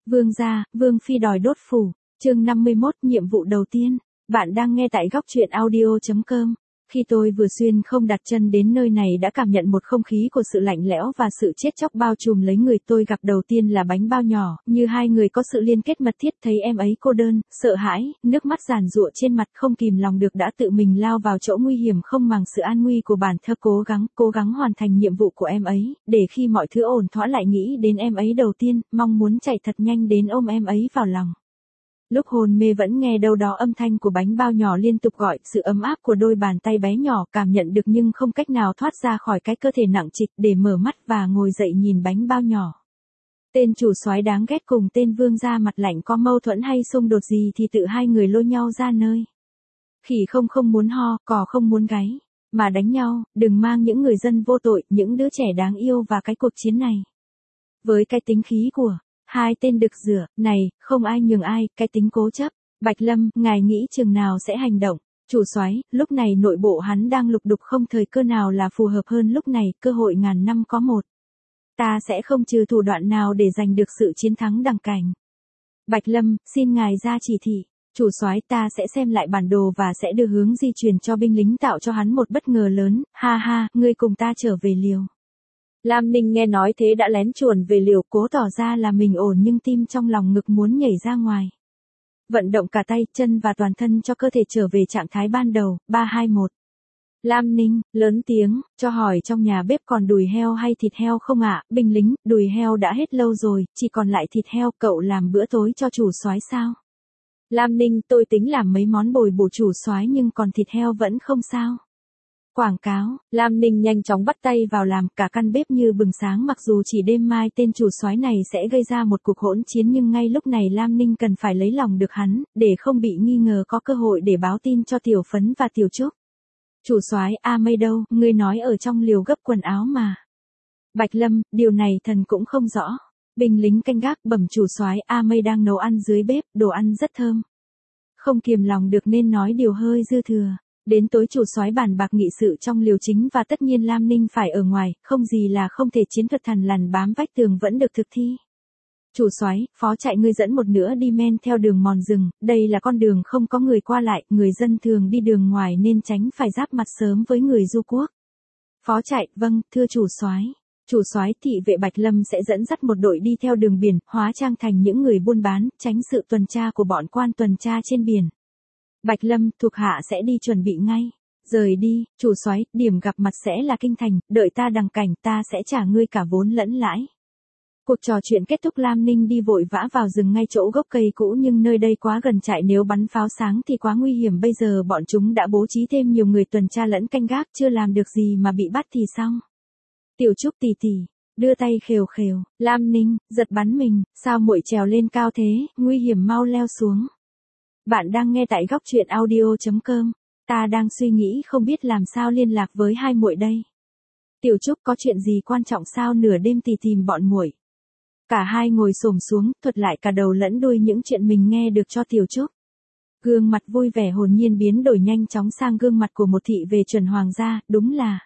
Vương gia, Vương phi đòi đốt phủ, chương 51, nhiệm vụ đầu tiên. Bạn đang nghe tại góc truyện audio.com. Khi tôi vừa xuyên không đặt chân đến nơi này đã cảm nhận một không khí của sự lạnh lẽo và sự chết chóc bao trùm lấy người. Tôi gặp đầu tiên là bánh bao nhỏ, như hai người có sự liên kết mật thiết. Thấy em ấy cô đơn, sợ hãi, nước mắt giàn giụa trên mặt, không kìm lòng được đã tự mình lao vào chỗ nguy hiểm không màng sự an nguy của bản thân. Cố gắng hoàn thành nhiệm vụ của em ấy, để khi mọi thứ ổn thỏa lại nghĩ đến em ấy đầu tiên, mong muốn chạy thật nhanh đến ôm em ấy vào lòng. Lúc hồn mê vẫn nghe đâu đó âm thanh của bánh bao nhỏ liên tục gọi, sự ấm áp của đôi bàn tay bé nhỏ cảm nhận được nhưng không cách nào thoát ra khỏi cái cơ thể nặng trịch để mở mắt và ngồi dậy nhìn bánh bao nhỏ. Tên chủ soái đáng ghét cùng tên vương gia mặt lạnh có mâu thuẫn hay xung đột gì thì tự hai người lôi nhau ra nơi. Khỉ không muốn ho, cò không muốn gáy, mà đánh nhau, đừng mang những người dân vô tội, những đứa trẻ đáng yêu vào cái cuộc chiến này. Với cái tính khí của hai tên đực rửa này, không ai nhường ai, cái tính cố chấp. Bạch Lâm, ngài nghĩ chừng nào sẽ hành động? Chủ soái, lúc này nội bộ hắn đang lục đục, không thời cơ nào là phù hợp hơn lúc này, cơ hội ngàn năm có một. Ta sẽ không trừ thủ đoạn nào để giành được sự chiến thắng đằng cảnh. Bạch Lâm, xin ngài ra chỉ thị. Chủ soái, ta sẽ xem lại bản đồ và sẽ đưa hướng di chuyển cho binh lính, tạo cho hắn một bất ngờ lớn. Ha ha, ngươi cùng ta trở về liều. Lam Ninh nghe nói thế đã lén chuồn về liều, cố tỏ ra là mình ổn nhưng tim trong lòng ngực muốn nhảy ra ngoài. Vận động cả tay, chân và toàn thân cho cơ thể trở về trạng thái ban đầu. 3, 2, 1. Lam Ninh, lớn tiếng, cho hỏi trong nhà bếp còn đùi heo hay thịt heo không ạ? Binh lính, đùi heo đã hết lâu rồi, chỉ còn lại thịt heo, cậu làm bữa tối cho chủ soái sao? Lam Ninh, tôi tính làm mấy món bồi bổ chủ soái nhưng còn thịt heo vẫn không sao. Quảng cáo, Lam Ninh nhanh chóng bắt tay vào làm, cả căn bếp như bừng sáng. Mặc dù chỉ đêm mai tên chủ soái này sẽ gây ra một cuộc hỗn chiến nhưng ngay lúc này Lam Ninh cần phải lấy lòng được hắn, để không bị nghi ngờ, có cơ hội để báo tin cho Tiểu Phấn và Tiểu Trúc. Chủ soái, A Mây đâu, ngươi nói ở trong liều gấp quần áo mà. Bạch Lâm, điều này thần cũng không rõ. Binh lính canh gác bẩm chủ soái, A Mây đang nấu ăn dưới bếp, đồ ăn rất thơm. Không kiềm lòng được nên nói điều hơi dư thừa. Đến tối chủ soái bàn bạc nghị sự trong liều chính và tất nhiên Lam Ninh phải ở ngoài, không gì là không thể, chiến thuật thằn lằn bám vách tường vẫn được thực thi. Chủ soái, phó chạy ngươi dẫn một nửa đi men theo đường mòn rừng, đây là con đường không có người qua lại, người dân thường đi đường ngoài nên tránh phải giáp mặt sớm với người du quốc. Phó chạy, vâng, thưa chủ soái. Chủ soái, thị vệ Bạch Lâm sẽ dẫn dắt một đội đi theo đường biển, hóa trang thành những người buôn bán, tránh sự tuần tra của bọn quan tuần tra trên biển. Bạch Lâm, thuộc hạ sẽ đi chuẩn bị ngay. Rời đi, chủ soái, điểm gặp mặt sẽ là kinh thành, đợi ta đằng cảnh, ta sẽ trả ngươi cả vốn lẫn lãi. Cuộc trò chuyện kết thúc, Lam Ninh đi vội vã vào rừng ngay chỗ gốc cây cũ nhưng nơi đây quá gần trại, nếu bắn pháo sáng thì quá nguy hiểm. Bây giờ bọn chúng đã bố trí thêm nhiều người tuần tra lẫn canh gác, chưa làm được gì mà bị bắt thì xong. Tiểu Trúc tỉ tỉ, đưa tay khều khều, Lam Ninh, giật bắn mình, sao muội trèo lên cao thế, nguy hiểm, mau leo xuống. Bạn đang nghe tại góc truyện audio.com. Ta đang suy nghĩ không biết làm sao liên lạc với hai muội đây. Tiểu Trúc, có chuyện gì quan trọng sao nửa đêm tìm bọn muội? Cả hai ngồi xổm xuống, thuật lại cả đầu lẫn đuôi những chuyện mình nghe được cho Tiểu Trúc. Gương mặt vui vẻ hồn nhiên biến đổi nhanh chóng sang gương mặt của một thị về chuẩn hoàng gia, đúng là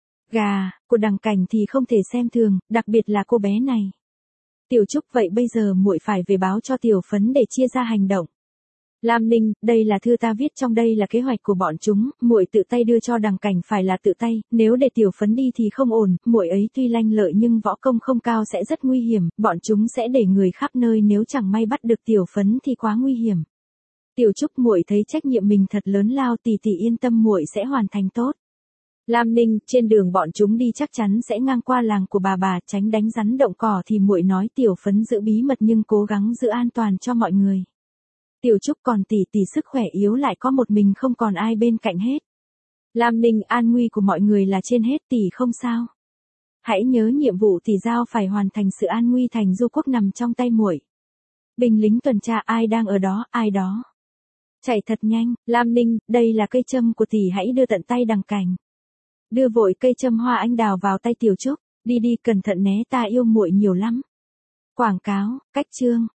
gà của đằng cảnh thì không thể xem thường, đặc biệt là cô bé này. Tiểu Trúc, vậy bây giờ muội phải về báo cho Tiểu Phấn để chia ra hành động. Lam Ninh, đây là thư ta viết, trong đây là kế hoạch của bọn chúng, muội tự tay đưa cho đằng cảnh phải là tự tay, nếu để Tiểu Phấn đi thì không ổn, muội ấy tuy lanh lợi nhưng võ công không cao, sẽ rất nguy hiểm, bọn chúng sẽ để người khắp nơi, nếu chẳng may bắt được Tiểu Phấn thì quá nguy hiểm. Tiểu Trúc, muội thấy trách nhiệm mình thật lớn lao, tỷ tỷ yên tâm, muội sẽ hoàn thành tốt. Lam Ninh, trên đường bọn chúng đi chắc chắn sẽ ngang qua làng của bà, tránh đánh rắn động cỏ thì muội nói Tiểu Phấn giữ bí mật nhưng cố gắng giữ an toàn cho mọi người. Tiểu Trúc, còn tỷ tỷ sức khỏe yếu, lại có một mình không còn ai bên cạnh hết. Lam Ninh, an nguy của mọi người là trên hết, tỷ không sao. Hãy nhớ nhiệm vụ tỷ giao phải hoàn thành, sự an nguy thành du quốc nằm trong tay muội. Binh lính tuần tra, ai đang ở đó, ai đó. Chạy thật nhanh, Lam Ninh, đây là cây châm của tỷ, hãy đưa tận tay đằng cảnh. Đưa vội cây châm hoa anh đào vào tay Tiểu Trúc, đi cẩn thận né, ta yêu muội nhiều lắm. Quảng cáo, cách chương.